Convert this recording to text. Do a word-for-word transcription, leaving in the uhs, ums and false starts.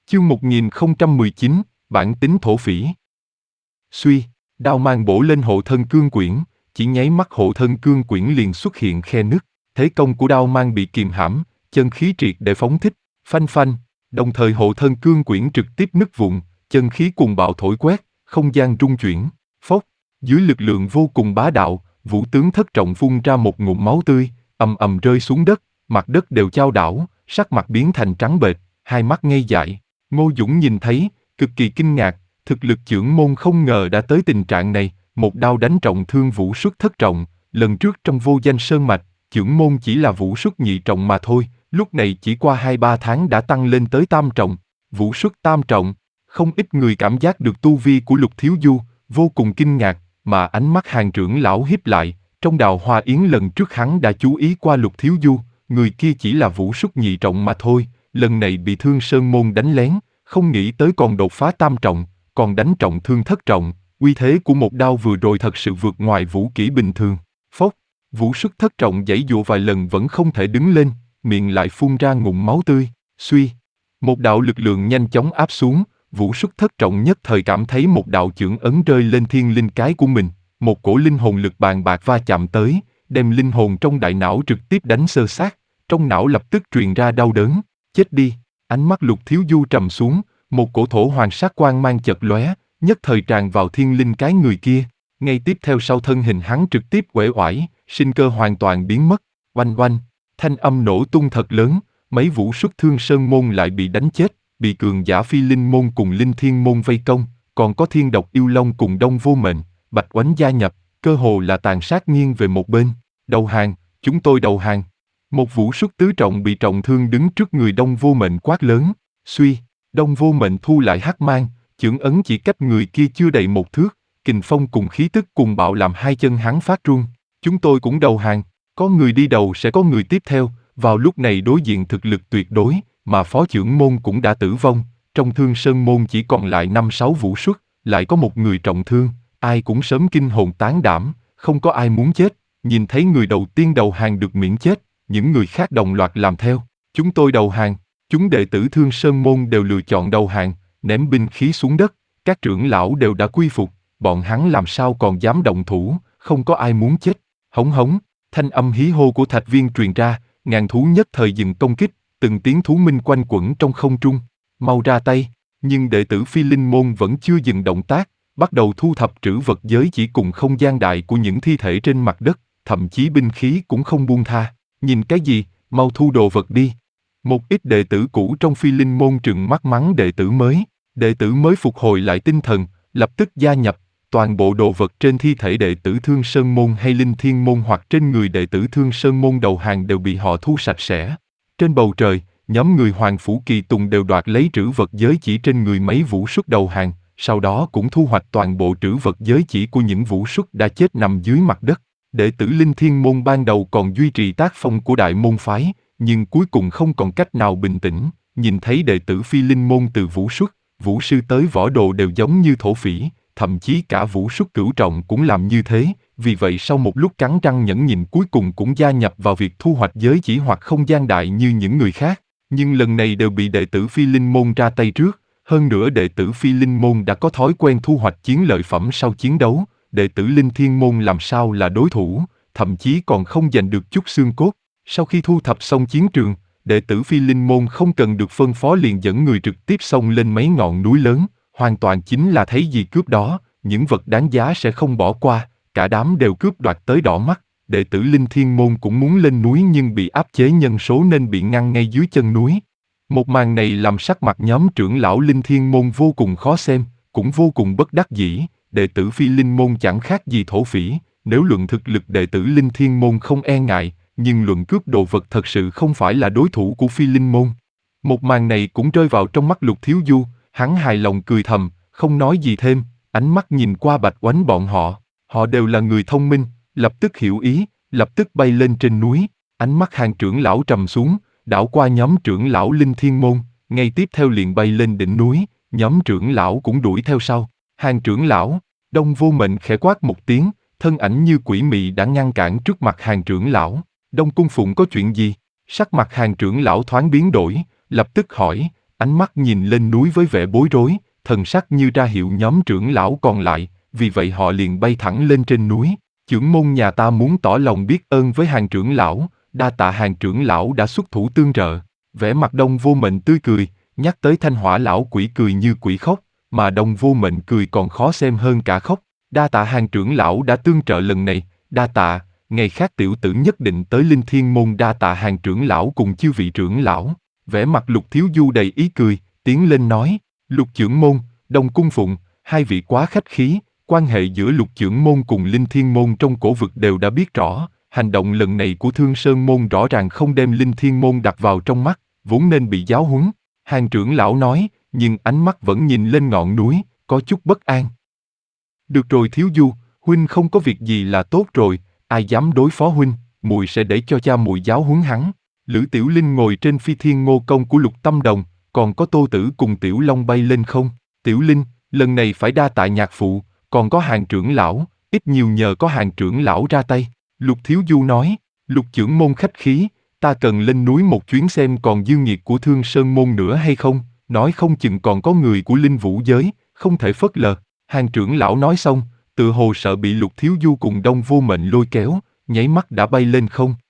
Chương một nghìn không trăm mười chín, bản tính thổ phỉ. Suy, đao mang bổ lên hộ thân cương quyển, chỉ nháy mắt hộ thân cương quyển liền xuất hiện khe nứt, thế công của đao mang bị kìm hãm, chân khí triệt để phóng thích, phanh phanh, đồng thời hộ thân cương quyển trực tiếp nứt vụn, chân khí cuồng bạo thổi quét, không gian rung chuyển, phốc, dưới lực lượng vô cùng bá đạo, Vũ tướng thất trọng phun ra một ngụm máu tươi, ầm ầm rơi xuống đất, mặt đất đều chao đảo, sắc mặt biến thành trắng bệch, hai mắt ngây dại. Ngô Dũng nhìn thấy, cực kỳ kinh ngạc, thực lực chưởng môn không ngờ đã tới tình trạng này, một đao đánh trọng thương Vũ Xuất thất trọng, lần trước trong vô danh sơn mạch, chưởng môn chỉ là Vũ Xuất nhị trọng mà thôi, lúc này chỉ qua hai ba tháng đã tăng lên tới tam trọng, Vũ Xuất tam trọng, không ít người cảm giác được tu vi của Lục Thiếu Du, vô cùng kinh ngạc, mà ánh mắt Hàn trưởng lão híp lại, trong Đào Hoa Yến lần trước hắn đã chú ý qua Lục Thiếu Du, người kia chỉ là Vũ Xuất nhị trọng mà thôi. Lần này bị Thương Sơn môn đánh lén, không nghĩ tới còn đột phá tam trọng, còn đánh trọng thương thất trọng, uy thế của một đao vừa rồi thật sự vượt ngoài vũ kỹ bình thường. Phốc, Vũ Xuất thất trọng giãy giụa vài lần vẫn không thể đứng lên, miệng lại phun ra ngụm máu tươi, suy. Một đạo lực lượng nhanh chóng áp xuống, Vũ Xuất thất trọng nhất thời cảm thấy một đạo chưởng ấn rơi lên thiên linh cái của mình, một cổ linh hồn lực bàn bạc va chạm tới, đem linh hồn trong đại não trực tiếp đánh xơ xác, trong não lập tức truyền ra đau đớn. Chết đi, ánh mắt Lục Thiếu Du trầm xuống, một cổ thổ hoàng sắc quang mang chợt lóe, nhất thời tràn vào thiên linh cái người kia, ngay tiếp theo sau thân hình hắn trực tiếp uể oải, sinh cơ hoàn toàn biến mất, oanh oanh, thanh âm nổ tung thật lớn, mấy Vũ Xuất Thương Sơn môn lại bị đánh chết, bị cường giả Phi Linh môn cùng Linh Thiên môn vây công, còn có Thiên Độc Yêu Long cùng Đông Vô Mệnh, Bạch Oánh gia nhập, cơ hồ là tàn sát nghiêng về một bên, đầu hàng, chúng tôi đầu hàng. Một Vũ Xuất tứ trọng bị trọng thương đứng trước người Đông Vô Mệnh quát lớn, suy, Đông Vô Mệnh thu lại hắc mang, chưởng ấn chỉ cách người kia chưa đầy một thước, kình phong cùng khí tức cùng bạo làm hai chân hắn phát run. Chúng tôi cũng đầu hàng, có người đi đầu sẽ có người tiếp theo, vào lúc này đối diện thực lực tuyệt đối, mà phó trưởng môn cũng đã tử vong, trong Thương Sơn môn chỉ còn lại năm sáu Vũ Xuất, lại có một người trọng thương, ai cũng sớm kinh hồn tán đảm, không có ai muốn chết, nhìn thấy người đầu tiên đầu hàng được miễn chết. Những người khác đồng loạt làm theo, chúng tôi đầu hàng, chúng đệ tử Thương Sơn môn đều lựa chọn đầu hàng, ném binh khí xuống đất, các trưởng lão đều đã quy phục, bọn hắn làm sao còn dám động thủ, không có ai muốn chết. Hống hống, thanh âm hí hô của Thạch Viên truyền ra, ngàn thú nhất thời dừng công kích, từng tiếng thú minh quanh quẩn trong không trung, mau ra tay, nhưng đệ tử Phi Linh môn vẫn chưa dừng động tác, bắt đầu thu thập trữ vật giới chỉ cùng không gian đại của những thi thể trên mặt đất, thậm chí binh khí cũng không buông tha. Nhìn cái gì, mau thu đồ vật đi. Một ít đệ tử cũ trong Phi Linh môn trừng mắt mắng đệ tử mới, đệ tử mới phục hồi lại tinh thần, lập tức gia nhập, toàn bộ đồ vật trên thi thể đệ tử Thương Sơn môn hay Linh Thiên môn hoặc trên người đệ tử Thương Sơn môn đầu hàng đều bị họ thu sạch sẽ. Trên bầu trời, nhóm người Hoàng Phủ Kỳ Tùng đều đoạt lấy trữ vật giới chỉ trên người mấy Vũ Xuất đầu hàng, sau đó cũng thu hoạch toàn bộ trữ vật giới chỉ của những Vũ Xuất đã chết nằm dưới mặt đất. Đệ tử Linh Thiên môn ban đầu còn duy trì tác phong của đại môn phái, nhưng cuối cùng không còn cách nào bình tĩnh, nhìn thấy đệ tử Phi Linh môn từ Vũ Xuất, Vũ sư tới võ đồ đều giống như thổ phỉ, thậm chí cả Vũ Xuất cửu trọng cũng làm như thế, vì vậy sau một lúc cắn răng nhẫn nhịn cuối cùng cũng gia nhập vào việc thu hoạch giới chỉ hoặc không gian đại như những người khác, nhưng lần này đều bị đệ tử Phi Linh môn ra tay trước, hơn nữa đệ tử Phi Linh môn đã có thói quen thu hoạch chiến lợi phẩm sau chiến đấu. Đệ tử Linh Thiên môn làm sao là đối thủ, thậm chí còn không giành được chút xương cốt. Sau khi thu thập xong chiến trường, đệ tử Phi Linh môn không cần được phân phó liền dẫn người trực tiếp xông lên mấy ngọn núi lớn, hoàn toàn chính là thấy gì cướp đó, những vật đáng giá sẽ không bỏ qua, cả đám đều cướp đoạt tới đỏ mắt. Đệ tử Linh Thiên môn cũng muốn lên núi nhưng bị áp chế nhân số nên bị ngăn ngay dưới chân núi. Một màn này làm sắc mặt nhóm trưởng lão Linh Thiên môn vô cùng khó xem, cũng vô cùng bất đắc dĩ. Đệ tử Phi Linh môn chẳng khác gì thổ phỉ, nếu luận thực lực đệ tử Linh Thiên môn không e ngại, nhưng luận cướp đồ vật thật sự không phải là đối thủ của Phi Linh môn. Một màn này cũng rơi vào trong mắt Lục Thiếu Du, hắn hài lòng cười thầm, không nói gì thêm, ánh mắt nhìn qua Bạch Oánh bọn họ, họ đều là người thông minh, lập tức hiểu ý, lập tức bay lên trên núi, ánh mắt Hàn trưởng lão trầm xuống, đảo qua nhóm trưởng lão Linh Thiên môn, ngay tiếp theo liền bay lên đỉnh núi, nhóm trưởng lão cũng đuổi theo sau. Hàn trưởng lão, Đông Vô Mệnh khẽ quát một tiếng, thân ảnh như quỷ mị đã ngăn cản trước mặt Hàn trưởng lão. Đông Cung Phụng có chuyện gì? Sắc mặt Hàn trưởng lão thoáng biến đổi, lập tức hỏi, ánh mắt nhìn lên núi với vẻ bối rối, thần sắc như ra hiệu nhóm trưởng lão còn lại, vì vậy họ liền bay thẳng lên trên núi. Chưởng môn nhà ta muốn tỏ lòng biết ơn với Hàng trưởng lão, đa tạ Hàng trưởng lão đã xuất thủ tương trợ. Vẻ mặt Đông Vô Mệnh tươi cười, nhắc tới Thanh Hỏa lão quỷ cười như quỷ khóc, mà Đông Vô Mệnh cười còn khó xem hơn cả khóc. Đa tạ Hàng trưởng lão đã tương trợ lần này, đa tạ, ngày khác tiểu tử nhất định tới Linh Thiên môn. Đa tạ Hàng trưởng lão cùng chư vị trưởng lão. Vẻ mặt Lục Thiếu Du đầy ý cười, tiến lên nói, Lục trưởng môn, Đông cung phụng, hai vị quá khách khí, quan hệ giữa Lục trưởng môn cùng Linh Thiên môn trong cổ vực đều đã biết rõ, hành động lần này của Thương Sơn môn rõ ràng không đem Linh Thiên môn đặt vào trong mắt, vốn nên bị giáo huấn. Hàng trưởng lão nói, nhưng ánh mắt vẫn nhìn lên ngọn núi, có chút bất an. Được rồi Thiếu Du, huynh không có việc gì là tốt rồi, ai dám đối phó huynh, muội sẽ để cho cha muội giáo huấn hắn. Lữ Tiểu Linh ngồi trên phi thiên ngô công của Lục Tâm Đồng, còn có Tô Tử cùng Tiểu Long bay lên không. Tiểu Linh, lần này phải đa tạ nhạc phụ, còn có Hàng trưởng lão, ít nhiều nhờ có Hàng trưởng lão ra tay. Lục Thiếu Du nói, Lục trưởng môn khách khí, ta cần lên núi một chuyến xem còn dư nghiệt của Thương Sơn môn nữa hay không, nói không chừng còn có người của Linh Vũ giới, không thể phớt lờ. Hàng trưởng lão nói xong, tự hồ sợ bị Lục Thiếu Du cùng Đông Vô Mệnh lôi kéo, nháy mắt đã bay lên không.